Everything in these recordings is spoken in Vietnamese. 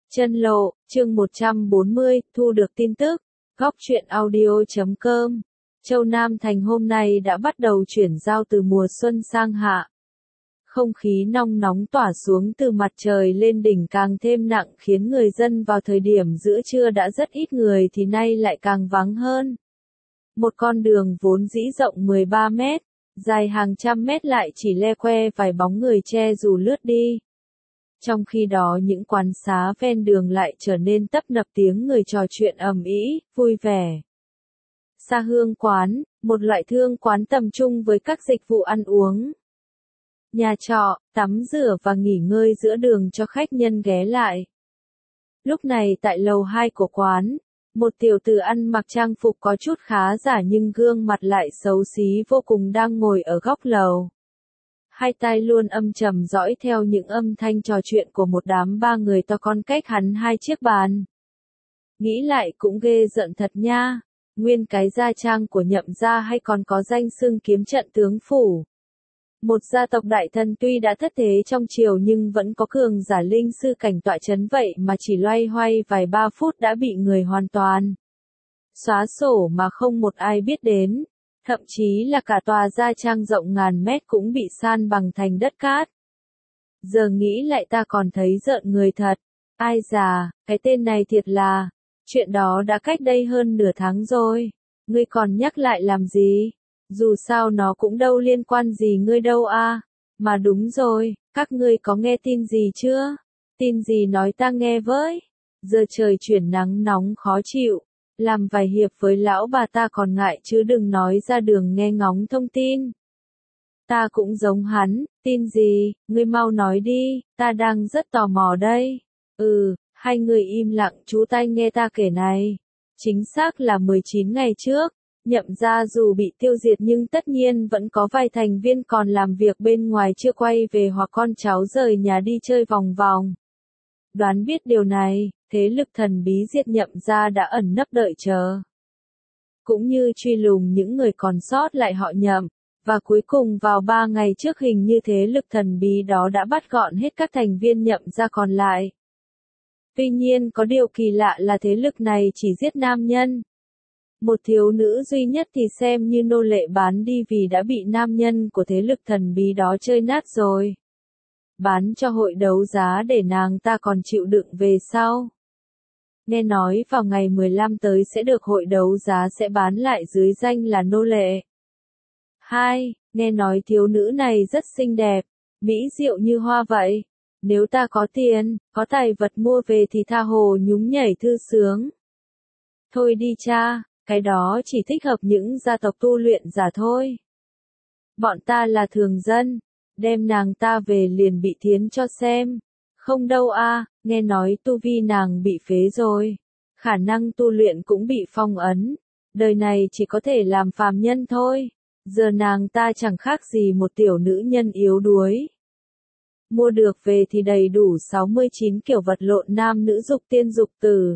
Chân lộ, chương 140, thu được tin tức. Góc truyện audio.com. Châu Nam Thành hôm nay đã bắt đầu chuyển giao từ mùa xuân sang hạ. Không khí nong nóng tỏa xuống từ mặt trời lên đỉnh càng thêm nặng khiến người dân vào thời điểm giữa trưa đã rất ít người thì nay lại càng vắng hơn. Một con đường vốn dĩ rộng 13 mét, dài hàng trăm mét lại chỉ le que vài bóng người che dù lướt đi. Trong khi đó những quán xá ven đường lại trở nên tấp nập tiếng người trò chuyện ầm ĩ, vui vẻ. Sa Hương quán, một loại thương quán tầm trung với các dịch vụ ăn uống, nhà trọ, tắm rửa và nghỉ ngơi giữa đường cho khách nhân ghé lại. Lúc này tại lầu 2 của quán, một tiểu tử ăn mặc trang phục có chút khá giả nhưng gương mặt lại xấu xí vô cùng đang ngồi ở góc lầu. Hai tai luôn âm trầm dõi theo những âm thanh trò chuyện của một đám ba người to con cách hắn 2 chiếc bàn. Nghĩ lại cũng ghê giận thật nha, nguyên cái gia trang của Nhậm gia hay còn có danh xưng kiếm trận tướng phủ. Một gia tộc đại thân tuy đã thất thế trong triều nhưng vẫn có cường giả linh sư cảnh tọa chấn vậy mà chỉ loay hoay vài 3 phút đã bị người hoàn toàn xóa sổ mà không một ai biết đến. Thậm chí là cả tòa gia trang rộng ngàn mét cũng bị san bằng thành đất cát. Giờ nghĩ lại ta còn thấy rợn người thật. Ai già, cái tên này thiệt là. Chuyện đó đã cách đây hơn nửa tháng rồi. Ngươi còn nhắc lại làm gì? Dù sao nó cũng đâu liên quan gì ngươi đâu à. Mà đúng rồi, các ngươi có nghe tin gì chưa? Tin gì nói ta nghe với. Giờ trời chuyển nắng nóng khó chịu. Làm vài hiệp với lão bà ta còn ngại chứ đừng nói ra đường nghe ngóng thông tin. Ta cũng giống hắn, tin gì, ngươi mau nói đi, ta đang rất tò mò đây. Hai người im lặng chú tai nghe ta kể này. Chính xác là 19 ngày trước, Nhậm gia dù bị tiêu diệt nhưng tất nhiên vẫn có vài thành viên còn làm việc bên ngoài chưa quay về hoặc con cháu rời nhà đi chơi vòng vòng. Đoán biết điều này, thế lực thần bí diệt Nhậm gia đã ẩn nấp đợi chờ. Cũng như truy lùng những người còn sót lại họ Nhậm, và cuối cùng vào 3 ngày trước hình như thế lực thần bí đó đã bắt gọn hết các thành viên Nhậm gia còn lại. Tuy nhiên có điều kỳ lạ là thế lực này chỉ giết nam nhân. Một thiếu nữ duy nhất thì xem như nô lệ bán đi vì đã bị nam nhân của thế lực thần bí đó chơi nát rồi. Bán cho hội đấu giá để nàng ta còn chịu đựng về sau. Nghe nói vào ngày 15 tới sẽ được hội đấu giá sẽ bán lại dưới danh là nô lệ. 2. Nghe nói thiếu nữ này rất xinh đẹp, mỹ diệu như hoa vậy. Nếu ta có tiền, có tài vật mua về thì tha hồ nhúng nhảy thư sướng. Thôi đi cha, cái đó chỉ thích hợp những gia tộc tu luyện giả thôi. Bọn ta là thường dân. Đem nàng ta về liền bị thiến cho xem. Không đâu à, nghe nói tu vi nàng bị phế rồi. Khả năng tu luyện cũng bị phong ấn. Đời này chỉ có thể làm phàm nhân thôi. Giờ nàng ta chẳng khác gì một tiểu nữ nhân yếu đuối. Mua được về thì đầy đủ 69 kiểu vật lộn nam nữ dục tiên dục tử.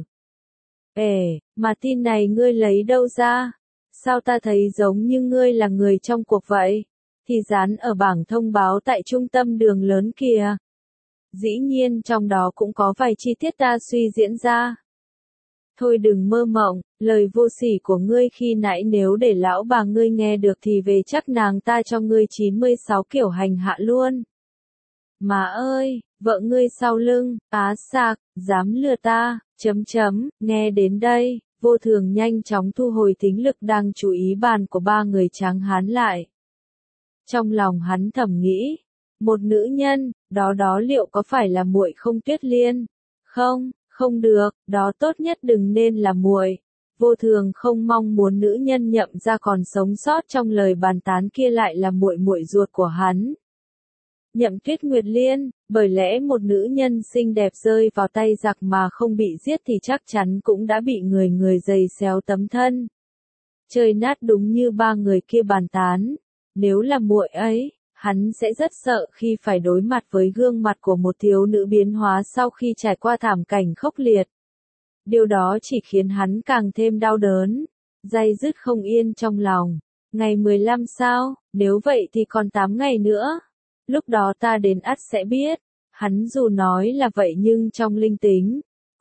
Mà tin này ngươi lấy đâu ra? Sao ta thấy giống như ngươi là người trong cuộc vậy? Thì dán ở bảng thông báo tại trung tâm đường lớn kìa. Dĩ nhiên trong đó cũng có vài chi tiết ta suy diễn ra. Thôi đừng mơ mộng, lời vô sỉ của ngươi khi nãy nếu để lão bà ngươi nghe được thì về chắc nàng ta cho ngươi 96 kiểu hành hạ luôn. Má ơi, vợ ngươi sau lưng, á sạc, dám lừa ta, nghe đến đây, Vô Thường nhanh chóng thu hồi thính lực đang chú ý bàn của ba người tráng hán lại. Trong lòng hắn thầm nghĩ, một nữ nhân, đó liệu có phải là muội không Tuyết Liên? Không được, đó tốt nhất đừng nên là muội. Vô Thường không mong muốn nữ nhân Nhậm gia còn sống sót trong lời bàn tán kia lại là muội ruột của hắn. Nhậm Tuyết Nguyệt Liên, bởi lẽ một nữ nhân xinh đẹp rơi vào tay giặc mà không bị giết thì chắc chắn cũng đã bị người giày xéo tấm thân. Chơi nát đúng như ba người kia bàn tán. Nếu là muội ấy, hắn sẽ rất sợ khi phải đối mặt với gương mặt của một thiếu nữ biến hóa sau khi trải qua thảm cảnh khốc liệt. Điều đó chỉ khiến hắn càng thêm đau đớn, day dứt không yên trong lòng. Ngày 15 sao, nếu vậy thì còn 8 ngày nữa. Lúc đó ta đến ắt sẽ biết. Hắn dù nói là vậy nhưng trong linh tính,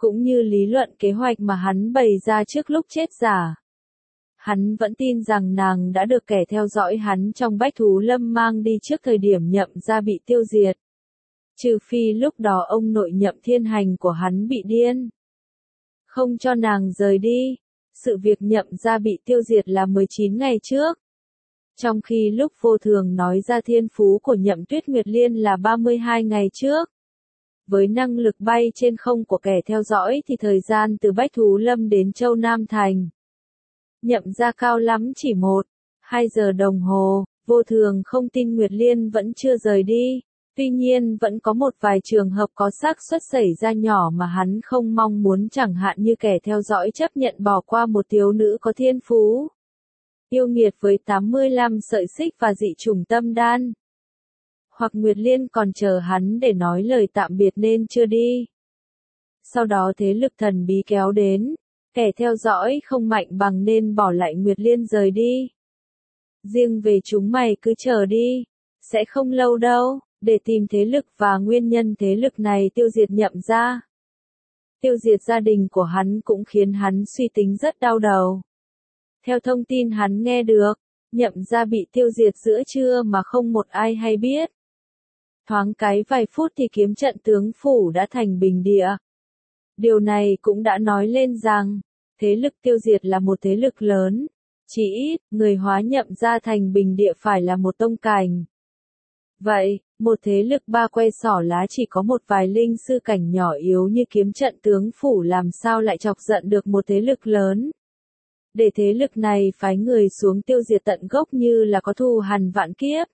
cũng như lý luận kế hoạch mà hắn bày ra trước lúc chết giả. Hắn vẫn tin rằng nàng đã được kẻ theo dõi hắn trong Bách Thú Lâm mang đi trước thời điểm Nhậm gia bị tiêu diệt. Trừ phi lúc đó ông nội Nhậm Thiên Hành của hắn bị điên. Không cho nàng rời đi. Sự việc Nhậm gia bị tiêu diệt là 19 ngày trước. Trong khi lúc Vô Thường nói ra thiên phú của Nhậm Tuyết Nguyệt Liên là 32 ngày trước. Với năng lực bay trên không của kẻ theo dõi thì thời gian từ Bách Thú Lâm đến Châu Nam Thành. Nhậm gia cao lắm chỉ 1-2 giờ đồng hồ, Vô Thường không tin Nguyệt Liên vẫn chưa rời đi. Tuy nhiên vẫn có một vài trường hợp có xác suất xảy ra nhỏ mà hắn không mong muốn, chẳng hạn như kẻ theo dõi chấp nhận bỏ qua một thiếu nữ có thiên phú yêu nghiệt với 85 sợi xích và dị chủng tâm đan. Hoặc Nguyệt Liên còn chờ hắn để nói lời tạm biệt nên chưa đi. Sau đó thế lực thần bí kéo đến, kẻ theo dõi không mạnh bằng nên bỏ lại Nguyệt Liên rời đi. Riêng về chúng mày cứ chờ đi, sẽ không lâu đâu, để tìm thế lực và nguyên nhân thế lực này tiêu diệt Nhậm gia. Tiêu diệt gia đình của hắn cũng khiến hắn suy tính rất đau đầu. Theo thông tin hắn nghe được, Nhậm gia bị tiêu diệt giữa trưa mà không một ai hay biết. Thoáng cái vài phút thì kiếm trận tướng phủ đã thành bình địa. Điều này cũng đã nói lên rằng, thế lực tiêu diệt là một thế lực lớn. Chỉ ít, người hóa Nhậm gia thành bình địa phải là một tông cảnh. Vậy, một thế lực ba que xỏ lá chỉ có một vài linh sư cảnh nhỏ yếu như kiếm trận tướng phủ làm sao lại chọc giận được một thế lực lớn. Để thế lực này phái người xuống tiêu diệt tận gốc như là có thù hằn vạn kiếp.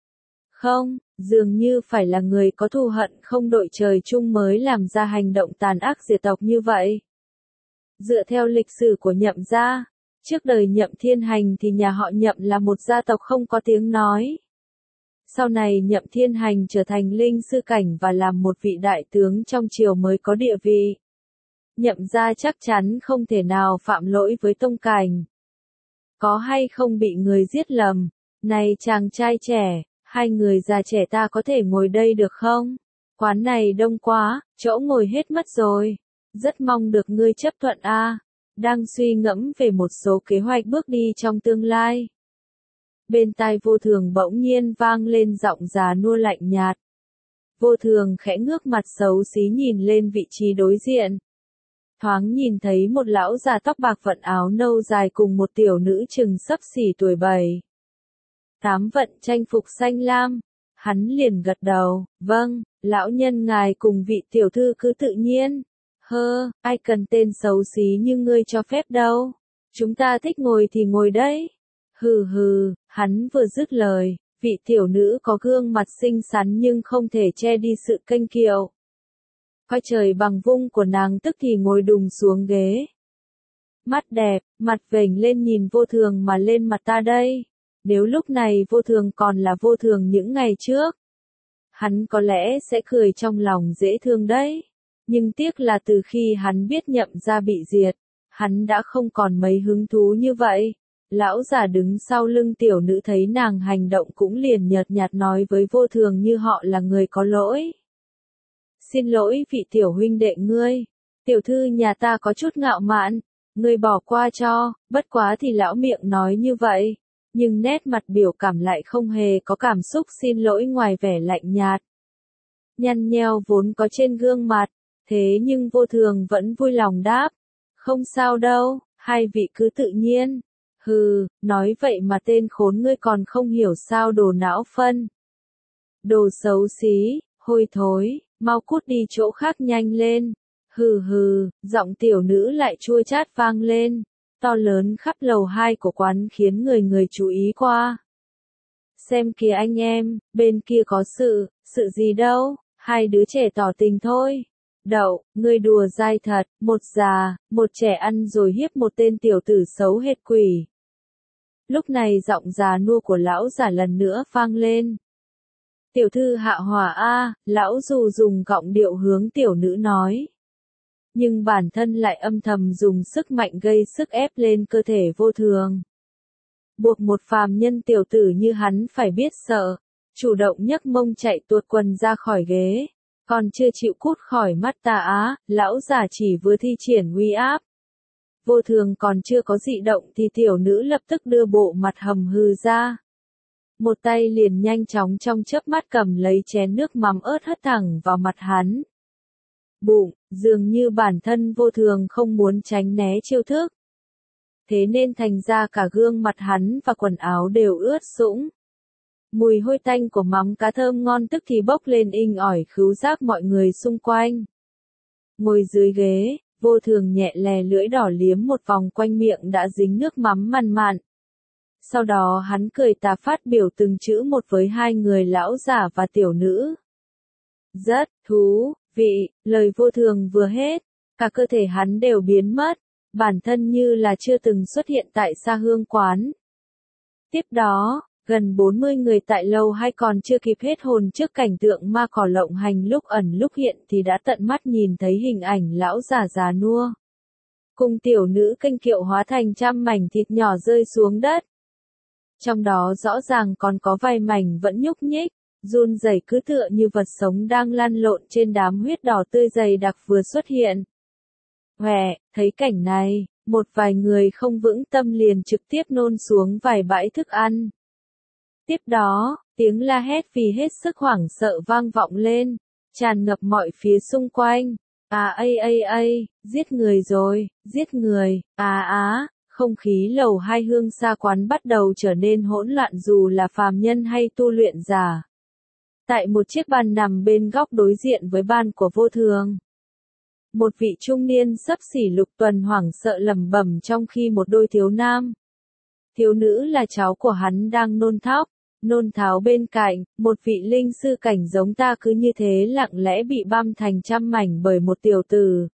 Không, dường như phải là người có thù hận không đội trời chung mới làm ra hành động tàn ác diệt tộc như vậy. Dựa theo lịch sử của Nhậm gia, trước đời Nhậm Thiên Hành thì nhà họ Nhậm là một gia tộc không có tiếng nói. Sau này Nhậm Thiên Hành trở thành linh sư cảnh và làm một vị đại tướng trong triều mới có địa vị. Nhậm gia chắc chắn không thể nào phạm lỗi với tông cảnh. Có hay không bị người giết lầm? Này chàng trai trẻ, hai người già trẻ ta có thể ngồi đây được không? Quán này đông quá, chỗ ngồi hết mất rồi. Rất mong được ngươi chấp thuận a. Đang suy ngẫm về một số kế hoạch bước đi trong tương lai. Bên tai Vô Thường bỗng nhiên vang lên giọng già nua lạnh nhạt. Vô Thường khẽ ngước mặt xấu xí nhìn lên vị trí đối diện. Thoáng nhìn thấy một lão già tóc bạc vận áo nâu dài cùng một tiểu nữ chừng xấp xỉ tuổi 7-8 vận trang phục xanh lam. Hắn liền gật đầu, vâng, lão nhân ngài cùng vị tiểu thư cứ tự nhiên. Ai cần tên xấu xí như ngươi cho phép đâu. Chúng ta thích ngồi thì ngồi đấy. Hừ, hắn vừa dứt lời, vị tiểu nữ có gương mặt xinh xắn nhưng không thể che đi sự kênh kiệu. Coi trời bằng vung của nàng tức thì ngồi đùng xuống ghế. Mắt đẹp, mặt vểnh lên nhìn Vô Thường mà lên mặt ta đây. Nếu lúc này Vô Thường còn là Vô Thường những ngày trước, hắn có lẽ sẽ cười trong lòng dễ thương đấy. Nhưng tiếc là từ khi hắn biết Nhậm gia bị diệt, hắn đã không còn mấy hứng thú như vậy. Lão già đứng sau lưng tiểu nữ thấy nàng hành động cũng liền nhợt nhạt nói với Vô Thường như họ là người có lỗi. Xin lỗi vị tiểu huynh đệ ngươi, tiểu thư nhà ta có chút ngạo mạn, ngươi bỏ qua cho, bất quá thì lão miệng nói như vậy, nhưng nét mặt biểu cảm lại không hề có cảm xúc xin lỗi ngoài vẻ lạnh nhạt. Nhăn nheo vốn có trên gương mặt, thế nhưng Vô Thường vẫn vui lòng đáp, không sao đâu, hai vị cứ tự nhiên. Nói vậy mà tên khốn ngươi còn không hiểu sao đồ não phân. Đồ xấu xí, hôi thối, mau cút đi chỗ khác nhanh lên. Giọng tiểu nữ lại chua chát vang lên, to lớn khắp lầu 2 của quán khiến người chú ý qua. Xem kìa anh em, bên kia có sự gì đâu, hai đứa trẻ tỏ tình thôi. Đậu, ngươi đùa dai thật, một già, một trẻ ăn rồi hiếp một tên tiểu tử xấu hết quỷ. Lúc này giọng già nua của lão già lần nữa vang lên. Tiểu thư hạ hỏa a, lão dù dùng giọng điệu hướng tiểu nữ nói. Nhưng bản thân lại âm thầm dùng sức mạnh gây sức ép lên cơ thể Vô Thường. Buộc một phàm nhân tiểu tử như hắn phải biết sợ, chủ động nhấc mông chạy tuột quần ra khỏi ghế. Còn chưa chịu cút khỏi mắt ta á, lão già chỉ vừa thi triển uy áp. Vô Thường còn chưa có dị động thì tiểu nữ lập tức đưa bộ mặt hầm hừ ra. Một tay liền nhanh chóng trong chớp mắt cầm lấy chén nước mắm ớt hất thẳng vào mặt hắn. Bụng, dường như bản thân Vô Thường không muốn tránh né chiêu thức. Thế nên thành ra cả gương mặt hắn và quần áo đều ướt sũng. Mùi hôi tanh của mắm cá thơm ngon tức thì bốc lên inh ỏi khứu giác mọi người xung quanh. Ngồi dưới ghế, Vô Thường nhẹ lè lưỡi đỏ liếm một vòng quanh miệng đã dính nước mắm mặn mặn. Sau đó hắn cười tà phát biểu từng chữ một với hai người lão giả và tiểu nữ. Rất thú vị, lời Vô Thường vừa hết, cả cơ thể hắn đều biến mất, bản thân như là chưa từng xuất hiện tại Sa Hương quán. Tiếp đó, gần 40 người tại lầu hay còn chưa kịp hết hồn trước cảnh tượng ma cỏ lộng hành lúc ẩn lúc hiện thì đã tận mắt nhìn thấy hình ảnh lão già già nua. Cùng tiểu nữ kênh kiệu hóa thành trăm mảnh thịt nhỏ rơi xuống đất. Trong đó rõ ràng còn có vài mảnh vẫn nhúc nhích, run rẩy cứ tựa như vật sống đang lăn lộn trên đám huyết đỏ tươi dày đặc vừa xuất hiện. Hòe, thấy cảnh này, một vài người không vững tâm liền trực tiếp nôn xuống vài bãi thức ăn. Tiếp đó, tiếng la hét vì hết sức hoảng sợ vang vọng lên, tràn ngập mọi phía xung quanh. Giết người rồi, giết người, không khí lầu hai Hương Sa quán bắt đầu trở nên hỗn loạn dù là phàm nhân hay tu luyện giả. Tại một chiếc bàn nằm bên góc đối diện với bàn của Vô Thường. Một vị trung niên xấp xỉ lục tuần hoảng sợ lẩm bẩm trong khi một đôi thiếu nam. Thiếu nữ là cháu của hắn đang nôn thóc, nôn tháo bên cạnh, một vị linh sư cảnh giống ta cứ như thế lặng lẽ bị băm thành trăm mảnh bởi một tiểu tử.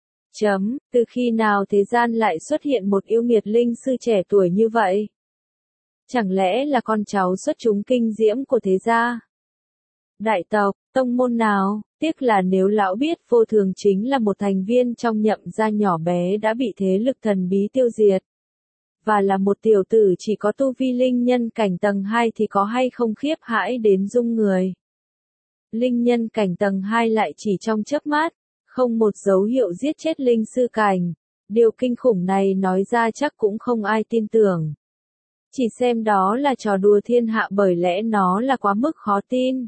Từ khi nào thế gian lại xuất hiện một yêu nghiệt linh sư trẻ tuổi như vậy? Chẳng lẽ là con cháu xuất chúng kinh diễm của thế gia? Đại tộc, tông môn nào? Tiếc là nếu lão biết Vô Thường chính là một thành viên trong Nhậm gia nhỏ bé đã bị thế lực thần bí tiêu diệt. Và là một tiểu tử chỉ có tu vi linh nhân cảnh tầng 2 thì có hay không khiếp hãi đến rung người. Linh nhân cảnh tầng 2 lại chỉ trong chớp mắt, không một dấu hiệu giết chết linh sư cảnh. Điều kinh khủng này nói ra chắc cũng không ai tin tưởng. Chỉ xem đó là trò đùa thiên hạ bởi lẽ nó là quá mức khó tin.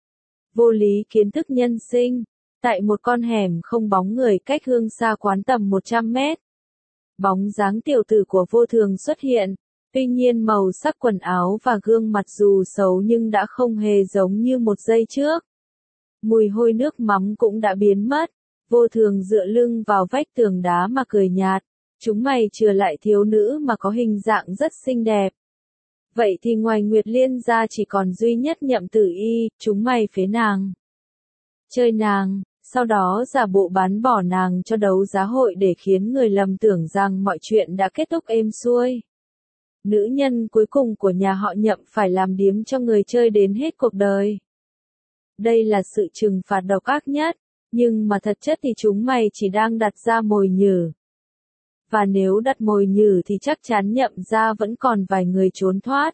Vô lý kiến thức nhân sinh. Tại một con hẻm không bóng người cách Hương Sa quán tầm 100 mét. Bóng dáng tiểu tử của Vô Thường xuất hiện. Tuy nhiên màu sắc quần áo và gương mặt dù xấu nhưng đã không hề giống như một giây trước. Mùi hôi nước mắm cũng đã biến mất. Vô Thường dựa lưng vào vách tường đá mà cười nhạt. Chúng mày chừa lại thiếu nữ mà có hình dạng rất xinh đẹp. Vậy thì ngoài Nguyệt Liên ra chỉ còn duy nhất Nhậm Tử Y, chúng mày phế nàng. Chơi nàng, sau đó giả bộ bán bỏ nàng cho đấu giá hội để khiến người lầm tưởng rằng mọi chuyện đã kết thúc êm xuôi. Nữ nhân cuối cùng của nhà họ Nhậm phải làm điếm cho người chơi đến hết cuộc đời. Đây là sự trừng phạt độc ác nhất, nhưng mà thật chất thì chúng mày chỉ đang đặt ra mồi nhử. Và nếu đặt mồi nhử thì chắc chắn Nhậm gia vẫn còn vài người trốn thoát.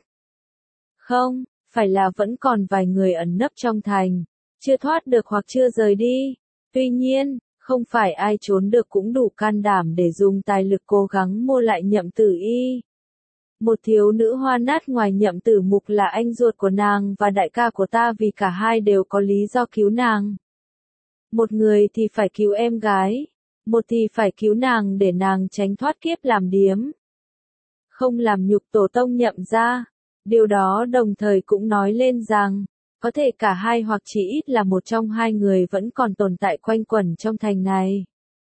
Không, phải là vẫn còn vài người ẩn nấp trong thành, chưa thoát được hoặc chưa rời đi. Tuy nhiên, không phải ai trốn được cũng đủ can đảm để dùng tài lực cố gắng mua lại Nhậm Tử Y. Một thiếu nữ hoa nát ngoài Nhậm Tử Mục là anh ruột của nàng và đại ca của ta vì cả hai đều có lý do cứu nàng. Một người thì phải cứu em gái, một thì phải cứu nàng để nàng tránh thoát kiếp làm điếm. Không làm nhục tổ tông Nhậm gia. Điều đó đồng thời cũng nói lên rằng, có thể cả hai hoặc chỉ ít là một trong hai người vẫn còn tồn tại quanh quẩn trong thành này.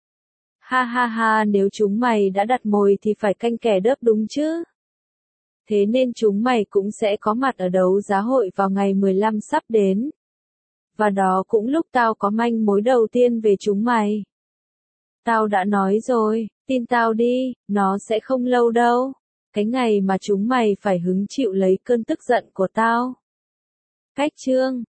Ha, nếu chúng mày đã đặt mồi thì phải canh kẻ đớp đúng chứ. Thế nên chúng mày cũng sẽ có mặt ở đấu giá hội vào ngày 15 sắp đến. Và đó cũng lúc tao có manh mối đầu tiên về chúng mày. Tao đã nói rồi, tin tao đi, nó sẽ không lâu đâu. Cái ngày mà chúng mày phải hứng chịu lấy cơn tức giận của tao. Cách chương